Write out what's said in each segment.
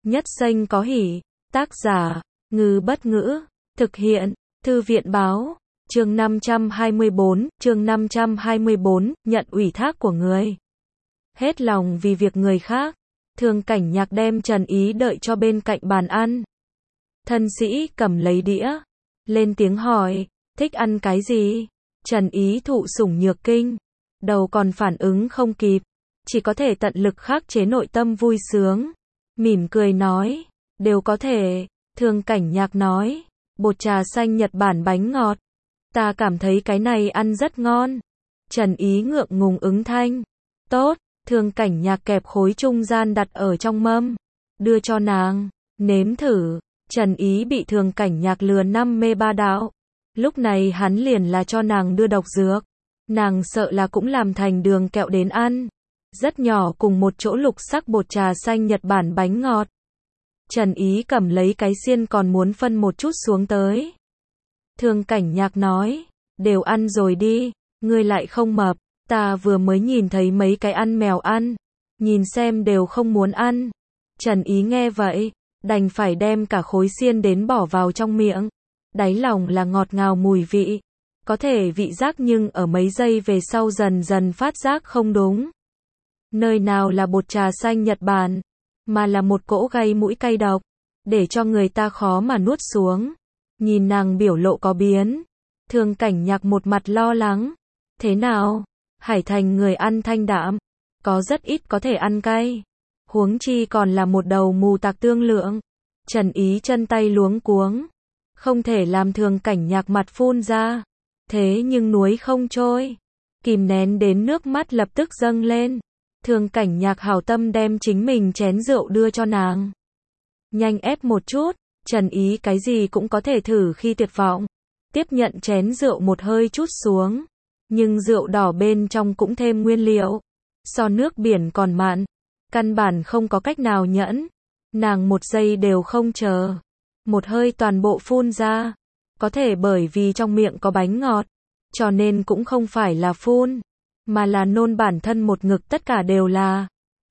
Nhất Xanh có hỉ. Tác giả, Ngư Bất Ngữ. Thực hiện, Thư viện Báo. Chương 524, nhận ủy thác của người. Hết lòng vì việc người khác. Thường Cảnh Nhạc đem Trần Ý đợi cho bên cạnh bàn ăn. Thân sĩ cầm lấy đĩa, lên tiếng hỏi, thích ăn cái gì? Trần Ý thụ sủng nhược kinh, đầu còn phản ứng không kịp, chỉ có thể tận lực khắc chế nội tâm vui sướng, mỉm cười nói, đều có thể. Thường Cảnh Nhạc nói, bột trà xanh Nhật Bản bánh ngọt, ta cảm thấy cái này ăn rất ngon. Trần Ý ngượng ngùng ứng thanh, tốt. Thường Cảnh Nhạc kẹp khối trung gian đặt ở trong mâm, đưa cho nàng, nếm thử. Trần Ý bị Thường Cảnh Nhạc lừa năm mê ba đạo, lúc này hắn liền là cho nàng đưa độc dược, nàng sợ là cũng làm thành đường kẹo đến ăn. Rất nhỏ cùng một chỗ lục sắc bột trà xanh Nhật Bản bánh ngọt. Trần Ý cầm lấy cái xiên còn muốn phân một chút xuống tới. Thường Cảnh Nhạc nói, đều ăn rồi đi, ngươi lại không mập, ta vừa mới nhìn thấy mấy cái ăn mèo ăn, nhìn xem đều không muốn ăn. Trần Ý nghe vậy, đành phải đem cả khối xiên đến bỏ vào trong miệng. Đáy lòng là ngọt ngào mùi vị, có thể vị giác nhưng ở mấy giây về sau dần dần phát giác không đúng. Nơi nào là bột trà xanh Nhật Bản, mà là một cỗ gây mũi cay độc, để cho người ta khó mà nuốt xuống. Nhìn nàng biểu lộ có biến, Thường Cảnh Nhạc một mặt lo lắng. Thế nào? Hải Thành người ăn thanh đạm, có rất ít có thể ăn cay, huống chi còn là một đầu mù tạc tương lượng. Trần Ý chân tay luống cuống, không thể làm Thường Cảnh Nhạc mặt phun ra, thế nhưng nuối không trôi, kìm nén đến nước mắt lập tức dâng lên. Thường Cảnh Nhạc hảo tâm đem chính mình chén rượu đưa cho nàng, nhanh ép một chút. Trần Ý cái gì cũng có thể thử khi tuyệt vọng, tiếp nhận chén rượu một hơi chút xuống. Nhưng rượu đỏ bên trong cũng thêm nguyên liệu, so nước biển còn mặn, căn bản không có cách nào nhẫn. Nàng một giây đều không chờ, một hơi toàn bộ phun ra. Có thể bởi vì trong miệng có bánh ngọt, cho nên cũng không phải là phun, mà là nôn bản thân một ngực tất cả đều là.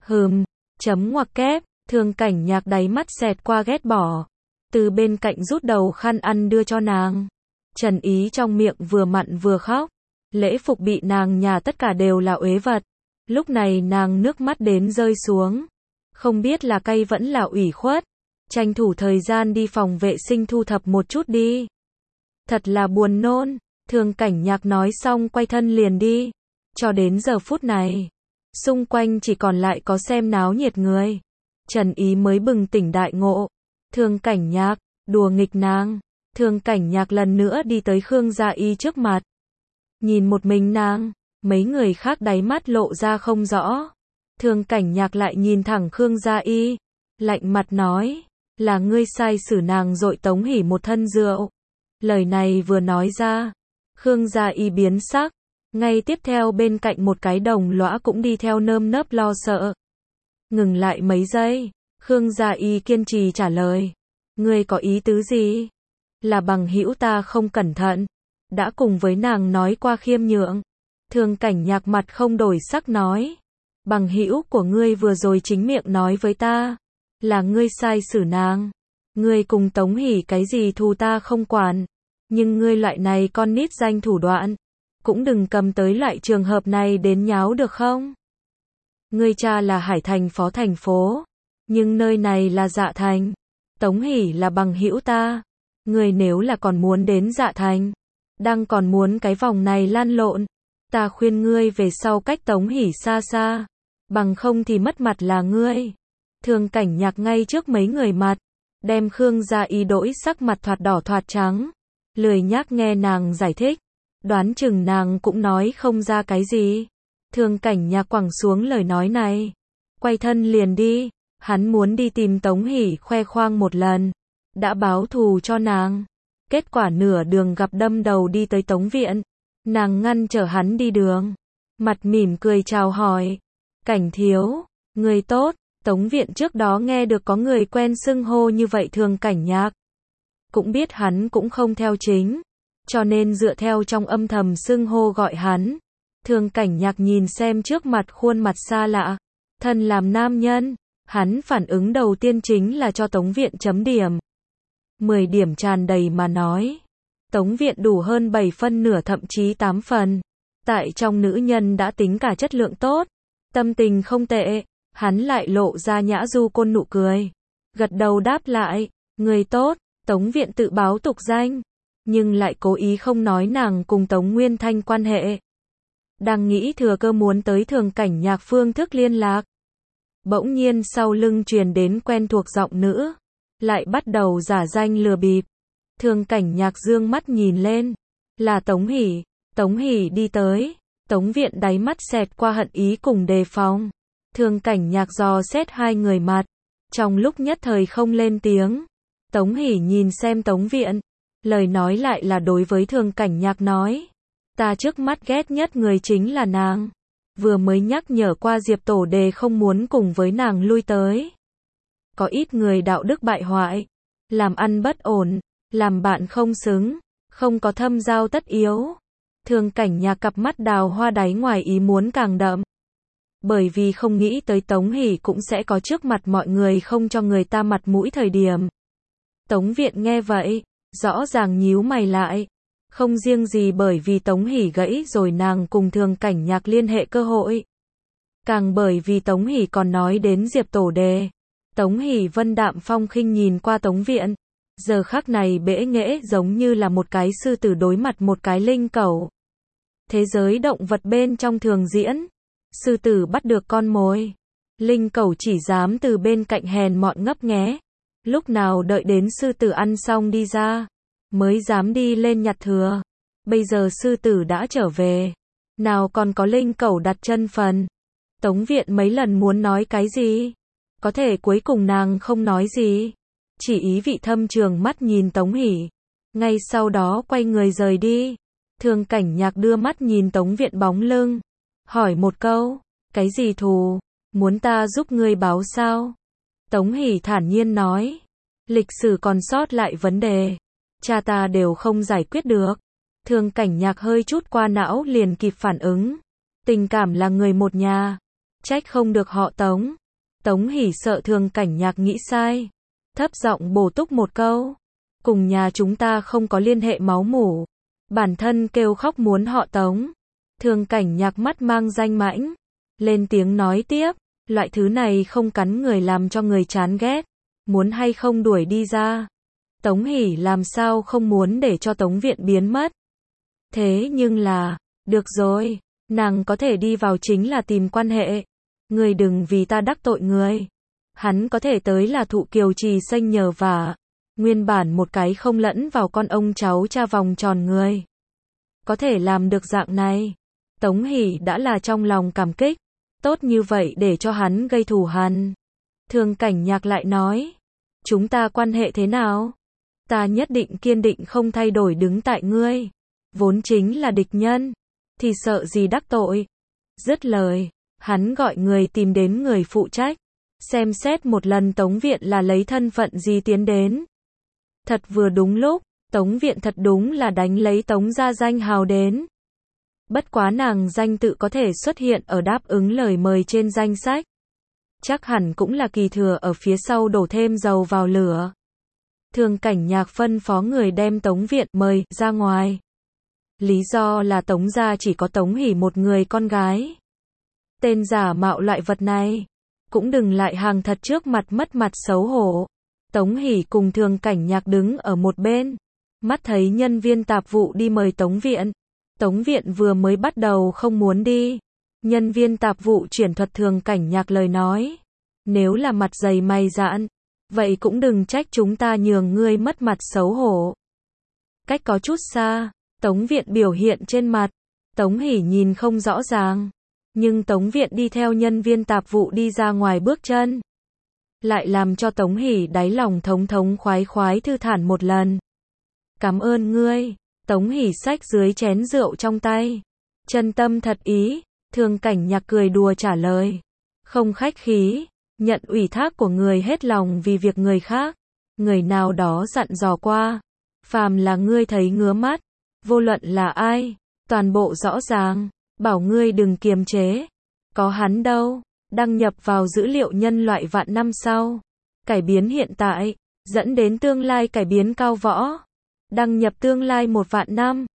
Chấm ngoặc kép. Thường Cảnh Nhạc đáy mắt xẹt qua ghét bỏ, từ bên cạnh rút đầu khăn ăn đưa cho nàng. Trần Ý trong miệng vừa mặn vừa khóc. Lễ phục bị nàng nhà tất cả đều là uế vật. Lúc này nàng nước mắt đến rơi xuống. Không biết là cay vẫn là ủy khuất. Tranh thủ thời gian đi phòng vệ sinh thu thập một chút đi. Thật là buồn nôn. Thường Cảnh Nhạc nói xong quay thân liền đi. Cho đến giờ phút này, xung quanh chỉ còn lại có xem náo nhiệt người. Trần Ý mới bừng tỉnh đại ngộ. Thường Cảnh Nhạc, đùa nghịch nàng. Thường Cảnh Nhạc lần nữa đi tới Khương Gia Y trước mặt. Nhìn một mình nàng, mấy người khác đáy mắt lộ ra không rõ. Thường Cảnh Nhạc lại nhìn thẳng Khương Gia Y, lạnh mặt nói, là ngươi sai xử nàng dội Tống Hỉ một thân rượu. Lời này vừa nói ra, Khương Gia Y biến sắc, ngay tiếp theo bên cạnh một cái đồng lõa cũng đi theo nơm nớp lo sợ. Ngừng lại mấy giây, Khương Gia Y kiên trì trả lời, ngươi có ý tứ gì? Là bằng hữu ta không cẩn thận, đã cùng với nàng nói qua khiêm nhượng. Thường Cảnh Nhạc mặt không đổi sắc nói, bằng hữu của ngươi vừa rồi chính miệng nói với ta, là ngươi sai xử nàng. Ngươi cùng Tống Hỉ cái gì thù ta không quản, nhưng ngươi loại này con nít danh thủ đoạn, cũng đừng cầm tới loại trường hợp này đến nháo được không? Ngươi cha là Hải Thành phó thành phố, nhưng nơi này là Dạ Thành. Tống Hỉ là bằng hữu ta, ngươi nếu là còn muốn đến Dạ Thành, đang còn muốn cái vòng này lan lộn, ta khuyên ngươi về sau cách Tống Hỉ xa xa, bằng không thì mất mặt là ngươi. Thường Cảnh Nhạc ngay trước mấy người mặt, đem Khương Gia Y đổi sắc mặt thoạt đỏ thoạt trắng, lười nhác nghe nàng giải thích, đoán chừng nàng cũng nói không ra cái gì. Thường Cảnh Nhạc quẳng xuống lời nói này, quay thân liền đi, hắn muốn đi tìm Tống Hỉ khoe khoang một lần, đã báo thù cho nàng. Kết quả nửa đường gặp đâm đầu đi tới Tống viện, nàng ngăn trở hắn đi đường, mặt mỉm cười chào hỏi, Cảnh thiếu, người tốt. Tống viện trước đó nghe được có người quen xưng hô như vậy Thường Cảnh Nhạc, cũng biết hắn cũng không theo chính, cho nên dựa theo trong âm thầm xưng hô gọi hắn. Thường Cảnh Nhạc nhìn xem trước mặt khuôn mặt xa lạ, thân làm nam nhân, Hắn phản ứng đầu tiên chính là cho Tống Viện chấm điểm. 10 điểm tràn đầy mà nói. Tống Viện đủ hơn 7 phân nửa thậm chí 8 phần. Tại trong nữ nhân đã tính cả chất lượng tốt, tâm tình không tệ, hắn lại lộ ra nhã du côn nụ cười. Gật đầu đáp lại, người tốt, Tống Viện tự báo tục danh, nhưng lại cố ý không nói nàng cùng Tống Nguyên Thanh quan hệ. Đang nghĩ thừa cơ muốn tới Thường Cảnh Nhạc phương thức liên lạc. Bỗng nhiên sau lưng truyền đến quen thuộc giọng nữ, lại bắt đầu giả danh lừa bịp. Thường Cảnh Nhạc dương mắt nhìn lên, là Tống Hỷ. Tống Hỷ đi tới, Tống Viện đáy mắt xẹt qua hận ý cùng đề phòng. Thường Cảnh Nhạc dò xét hai người mặt, trong lúc nhất thời không lên tiếng. Tống Hỷ nhìn xem Tống Viện, lời nói lại là đối với Thường Cảnh Nhạc nói, ta trước mắt ghét nhất người chính là nàng. Vừa mới nhắc nhở qua Diệp Tổ Đề không muốn cùng với nàng lui tới. Có ít người đạo đức bại hoại, làm ăn bất ổn, làm bạn không xứng, không có thâm giao tất yếu. Thường Cảnh Nhạc cặp mắt đào hoa đáy ngoài ý muốn càng đậm. Bởi vì không nghĩ tới Tống Hỷ cũng sẽ có trước mặt mọi người không cho người ta mặt mũi thời điểm. Tống Viện nghe vậy, rõ ràng nhíu mày lại. Không riêng gì bởi vì Tống Hỷ gãy rồi nàng cùng Thường Cảnh Nhạc liên hệ cơ hội. Càng bởi vì Tống Hỷ còn nói đến Diệp Tổ Đề. Tống Hỷ vân đạm phong khinh nhìn qua Tống Viện. Giờ khắc này bẽ nghễ giống như là một cái sư tử đối mặt một cái linh cẩu. Thế giới động vật bên trong thường diễn. Sư tử bắt được con mồi. Linh cẩu chỉ dám từ bên cạnh hèn mọn ngấp nghé. Lúc nào đợi đến sư tử ăn xong đi ra, mới dám đi lên nhặt thừa. Bây giờ sư tử đã trở về, nào còn có linh cẩu đặt chân phần. Tống Viện mấy lần muốn nói cái gì, có thể cuối cùng nàng không nói gì, chỉ ý vị thâm trường mắt nhìn Tống Hỷ. Ngay sau đó quay người rời đi. Thường Cảnh Nhạc đưa mắt nhìn Tống Viện bóng lưng, hỏi một câu, cái gì thù, muốn ta giúp ngươi báo sao? Tống Hỷ thản nhiên nói, lịch sử còn sót lại vấn đề, cha ta đều không giải quyết được. Thường Cảnh Nhạc hơi chút qua não liền kịp phản ứng, tình cảm là người một nhà, trách không được họ Tống. Tống Hỷ sợ Thường Cảnh Nhạc nghĩ sai, thấp giọng bổ túc một câu, cùng nhà chúng ta không có liên hệ máu mủ, bản thân kêu khóc muốn họ Tống. Thường Cảnh Nhạc mắt mang danh mãnh, lên tiếng nói tiếp, loại thứ này không cắn người làm cho người chán ghét, muốn hay không đuổi đi ra. Tống Hỷ làm sao không muốn để cho Tống Viện biến mất. Thế nhưng là, được rồi, nàng có thể đi vào chính là tìm quan hệ. Người đừng vì ta đắc tội người. Hắn có thể tới là thụ kiều trì xanh nhờ vả. Nguyên bản một cái không lẫn vào con ông cháu cha vòng tròn người. Có thể làm được dạng này. Tống Hỷ đã là trong lòng cảm kích. Tốt như vậy để cho hắn gây thù hằn. Thường Cảnh Nhạc lại nói, chúng ta quan hệ thế nào? Ta nhất định kiên định không thay đổi đứng tại ngươi. Vốn chính là địch nhân, thì sợ gì đắc tội. Dứt lời, hắn gọi người tìm đến người phụ trách, xem xét một lần Tống Viện là lấy thân phận gì tiến đến. Thật vừa đúng lúc, Tống Viện thật đúng là đánh lấy Tống gia danh hào đến. Bất quá nàng danh tự có thể xuất hiện ở đáp ứng lời mời trên danh sách. Chắc hẳn cũng là kỳ thừa ở phía sau đổ thêm dầu vào lửa. Thường Cảnh Nhạc phân phó người đem Tống Viện mời ra ngoài. Lý do là Tống gia chỉ có Tống Hỷ một người con gái. Tên giả mạo loại vật này, cũng đừng lại hàng thật trước mặt mất mặt xấu hổ. Tống Hỷ cùng Thường Cảnh Nhạc đứng ở một bên, mắt thấy nhân viên tạp vụ đi mời Tống Viện. Tống Viện vừa mới bắt đầu không muốn đi. Nhân viên tạp vụ chuyển thuật Thường Cảnh Nhạc lời nói. Nếu là mặt dày mày dạn, vậy cũng đừng trách chúng ta nhường ngươi mất mặt xấu hổ. Cách có chút xa, Tống Viện biểu hiện trên mặt. Tống Hỷ nhìn không rõ ràng. Nhưng Tống Viện đi theo nhân viên tạp vụ đi ra ngoài bước chân. Lại làm cho Tống Hỷ đáy lòng thống thống khoái khoái thư thản một lần. Cảm ơn ngươi. Tống Hỷ xách dưới chén rượu trong tay. Chân tâm thật ý. Thường Cảnh Nhạc cười đùa trả lời. Không khách khí. Nhận ủy thác của người hết lòng vì việc người khác. Người nào đó dặn dò qua. Phàm là ngươi thấy ngứa mắt. Vô luận là ai. Toàn bộ rõ ràng. Bảo ngươi đừng kiềm chế. Có hắn đâu. Đăng nhập vào dữ liệu nhân loại vạn năm sau. Cải biến hiện tại, dẫn đến tương lai cải biến cao võ. Đăng nhập tương lai 1 vạn năm.